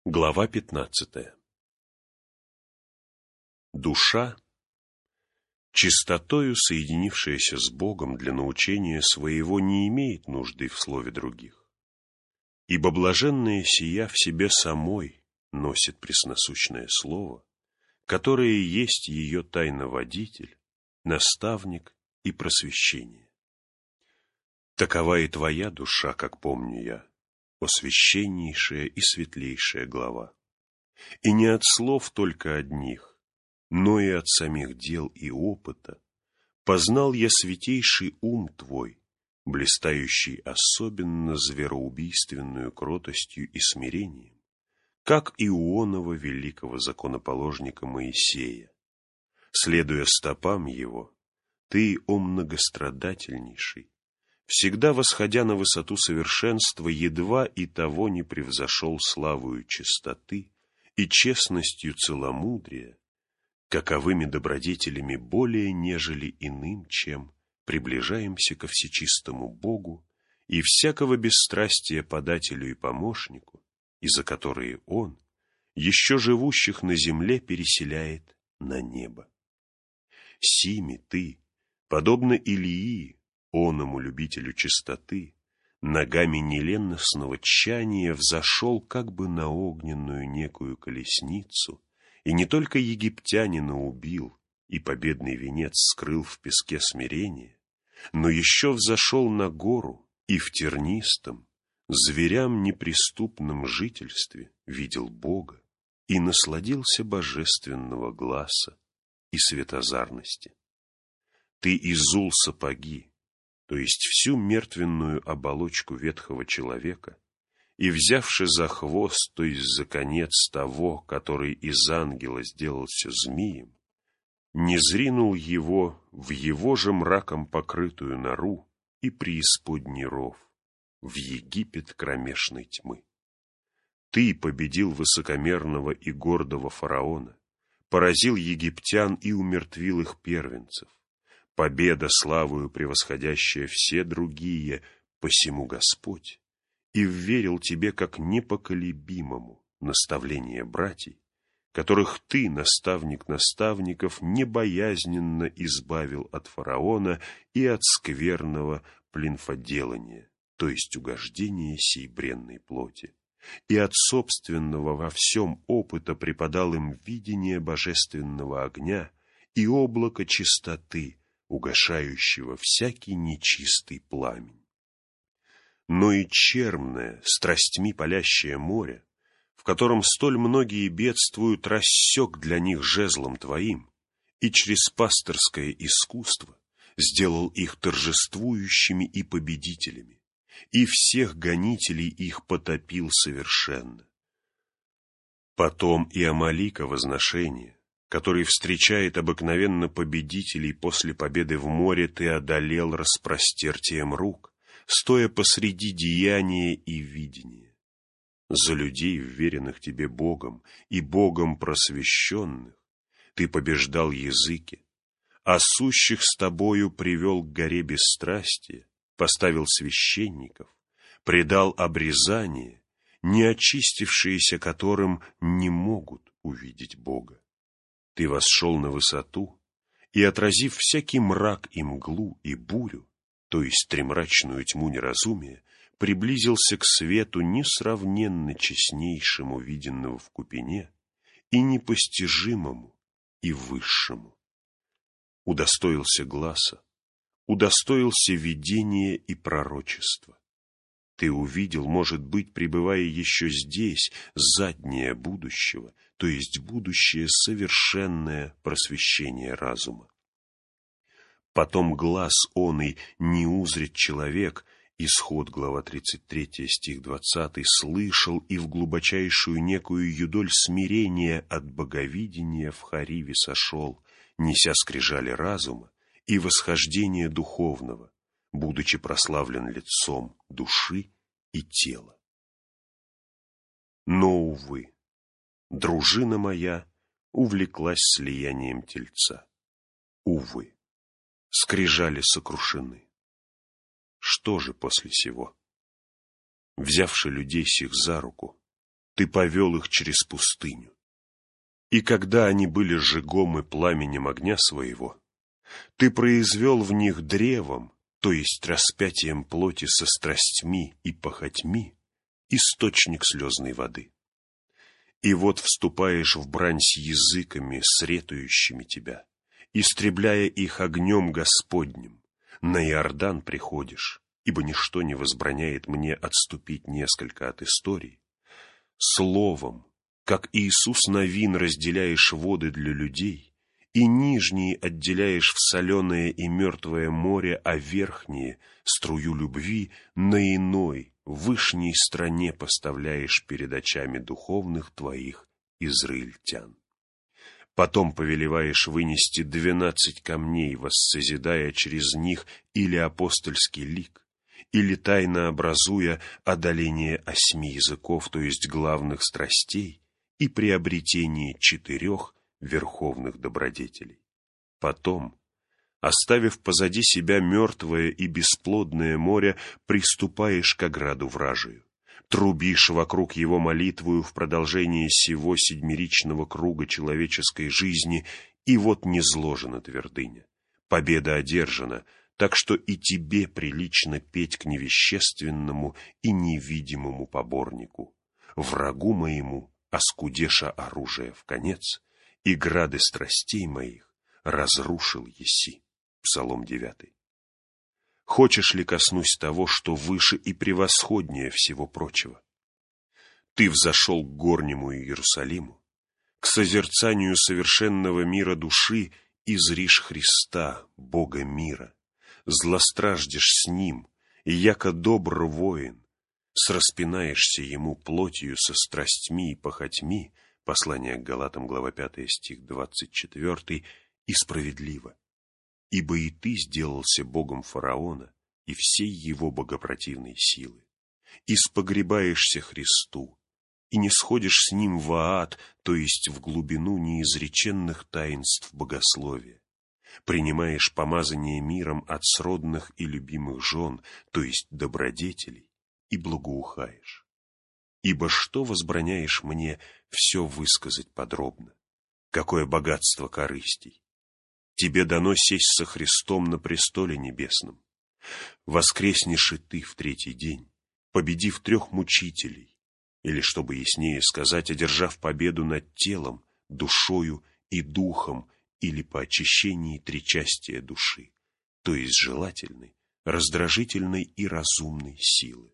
Глава 15. Душа, чистотою соединившаяся с Богом для научения своего, не имеет нужды в слове других, ибо блаженная сия в себе самой носит пресносущное слово, которое есть ее тайноводитель, наставник и просвещение. Такова и твоя душа, как помню я, о священнейшая и светлейшая глава. И не от слов только одних, но и от самих дел и опыта познал я святейший ум твой, блистающий особенно звероубийственную кротостью и смирением, как Ионова великого законоположника Моисея. Следуя стопам его, ты, о многострадательнейший, всегда восходя на высоту совершенства, едва и того не превзошел славою чистоты и честностью целомудрия, каковыми добродетелями более нежели иным, чем приближаемся ко всечистому Богу и всякого бесстрастия подателю и помощнику, и за которые Он, еще живущих на земле, переселяет на небо. Сими ты, подобно Илии, оному любителю чистоты, ногами неленностного тчания взошел как бы на огненную некую колесницу, и не только египтянина убил и победный венец скрыл в песке смирения, но еще взошел на гору и в тернистом, зверям неприступном жительстве видел Бога и насладился божественного гласа и светозарности. Ты изул сапоги, то есть всю мертвенную оболочку ветхого человека, и, взявши за хвост, то есть за конец того, который из ангела сделался змеем, не зринул его в его же мраком покрытую нору и преисподний ров, в Египет кромешной тьмы. Ты победил высокомерного и гордого фараона, поразил египтян и умертвил их первенцев. Победа, славою превосходящая все другие, посему Господь и вверил тебе как непоколебимому наставление братьей, которых ты, наставник наставников, небоязненно избавил от фараона и от скверного плинфоделания, то есть угождения сей бренной плоти, и от собственного во всем опыта преподал им видение божественного огня и облака чистоты, угашающего всякий нечистый пламень. Но и черное, страстьми палящее море, в котором столь многие бедствуют, рассек для них жезлом твоим, и через пастырское искусство сделал их торжествующими и победителями, и всех гонителей их потопил совершенно. Потом и Амалика возношение, который встречает обыкновенно победителей после победы в море, ты одолел распростертием рук, стоя посреди деяния и видения. За людей, вверенных тебе Богом и Богом просвещенных, ты побеждал языки, а сущих с тобою привел к горе бесстрастия, поставил священников, предал обрезание, не очистившиеся которым не могут увидеть Бога. Ты восшел на высоту и, отразив всякий мрак и мглу и бурю, то есть тремрачную тьму неразумия, приблизился к свету несравненно честнейшему, виденному в купине, и непостижимому, и высшему. Удостоился гласа, удостоился видения и пророчества. Ты увидел, может быть, пребывая еще здесь, заднее будущего, то есть будущее совершенное просвещение разума. Потом глаз оный не узрит человек, Исход, глава 33, стих 20, слышал и в глубочайшую некую юдоль смирения от боговидения в Хариве сошел, неся скрижали разума и восхождение духовного, будучи прославлен лицом души и тела. Но, увы, дружина моя увлеклась слиянием тельца. Увы, скрижали сокрушены. Что же после сего? Взявши людей сих за руку, ты повел их через пустыню. И когда они были сжигом и пламенем огня своего, ты произвел в них древом, то есть распятием плоти со страстьми и похотьми, источник слезной воды. И вот вступаешь в брань с языками, сретующими тебя, истребляя их огнем Господним, на Иордан приходишь, ибо ничто не возбраняет мне отступить несколько от истории. Словом, как Иисус Навин, разделяешь воды для людей, и нижние отделяешь в соленое и мертвое море, а верхние, струю любви, на иной, вышней стране поставляешь перед очами духовных твоих израильтян. Потом повелеваешь вынести 12 камней, воссозидая через них или апостольский лик, или тайно образуя одоление 8 языков, то есть главных страстей, и приобретение 4 верховных добродетелей. Потом, оставив позади себя мертвое и бесплодное море, приступаешь к ограду вражию, трубишь вокруг его молитвою в продолжение сего 7-ричного круга человеческой жизни, и вот низложена твердыня, победа одержана, так что и тебе прилично петь к невещественному и невидимому поборнику, врагу моему, оскудеша оружие в конец, и грады страстей моих разрушил еси. Псалом 9. Хочешь ли коснусь того, что выше и превосходнее всего прочего? Ты взошел к горнему Иерусалиму, к созерцанию совершенного мира души, и зришь Христа, Бога мира, злостраждешь с Ним, и яко добр воин, сраспинаешься Ему плотью со страстьми и похотьми, послание к Галатам, глава 5, стих 24, и справедливо. Ибо и ты сделался Богом фараона и всей его богопротивной силы, и спогребаешься Христу, и не сходишь с Ним в ад, то есть в глубину неизреченных таинств богословия, принимаешь помазание миром от сродных и любимых жен, то есть добродетелей, и благоухаешь. Ибо что возбраняешь мне все высказать подробно? Какое богатство корыстей! Тебе дано сесть со Христом на престоле небесном. Воскреснешь и ты в 3-й день, победив 3 мучителей, или, чтобы яснее сказать, одержав победу над телом, душою и духом, или по очищении тричастия души, то есть желательной, раздражительной и разумной силы.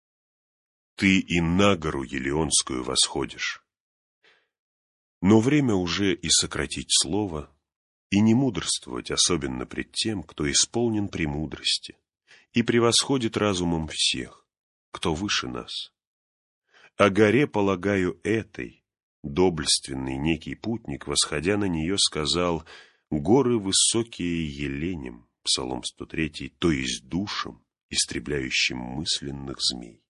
Ты и на гору Елеонскую восходишь. Но время уже и сократить слово, и не мудрствовать, особенно пред тем, кто исполнен премудрости и превосходит разумом всех, кто выше нас. О горе, полагаю, этой, доблественный некий путник, восходя на нее, сказал: «Горы высокие еленем», Псалом 103, то есть душем, истребляющим мысленных змей.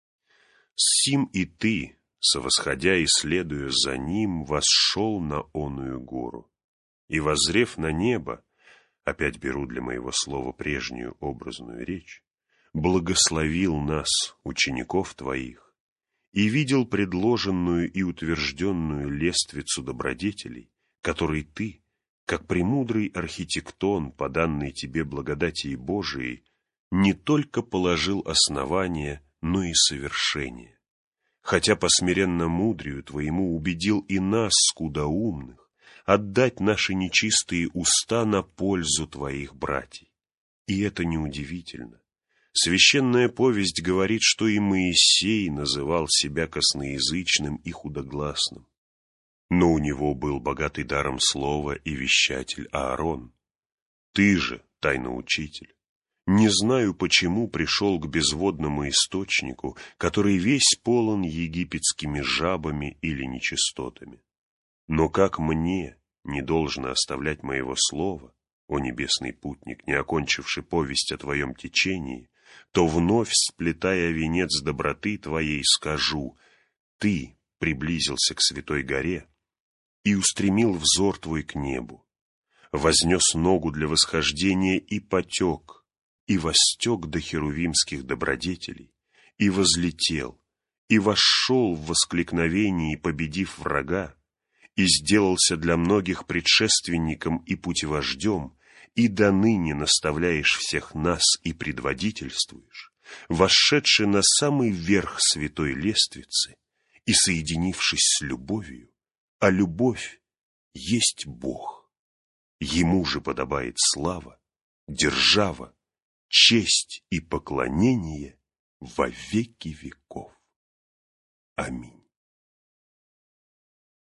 Сим и ты, совосходя и следуя за ним, восшел на оную гору. И, воззрев на небо, опять беру для моего слова прежнюю образную речь, благословил нас, учеников твоих, и видел предложенную и утвержденную лествицу добродетелей, которой ты, как премудрый архитектон, по данной тебе благодати Божией, не только положил основание, но и совершение, хотя по смиренно мудрию твоему убедил и нас, скудоумных, отдать наши нечистые уста на пользу твоих братьев. И это неудивительно. Священная повесть говорит, что и Моисей называл себя косноязычным и худогласным. Но у него был богатый даром слова и вещатель Аарон. Ты же, тайноучитель, не знаю, почему пришел к безводному источнику, который весь полон египетскими жабами или нечистотами. Но как мне не должно оставлять моего слова, о небесный путник, не окончивший повесть о твоем течении, то вновь, сплетая венец доброты твоей, скажу: ты приблизился к святой горе и устремил взор твой к небу, вознес ногу для восхождения и потек, и востек до херувимских добродетелей, и возлетел, и вошел в воскликновении, победив врага, и сделался для многих предшественником и путевождем, и до ныне наставляешь всех нас и предводительствуешь, вошедший на самый верх святой лествицы и соединившись с любовью, а любовь есть Бог. Ему же подобает слава, держава, честь и поклонение во веки веков. Аминь.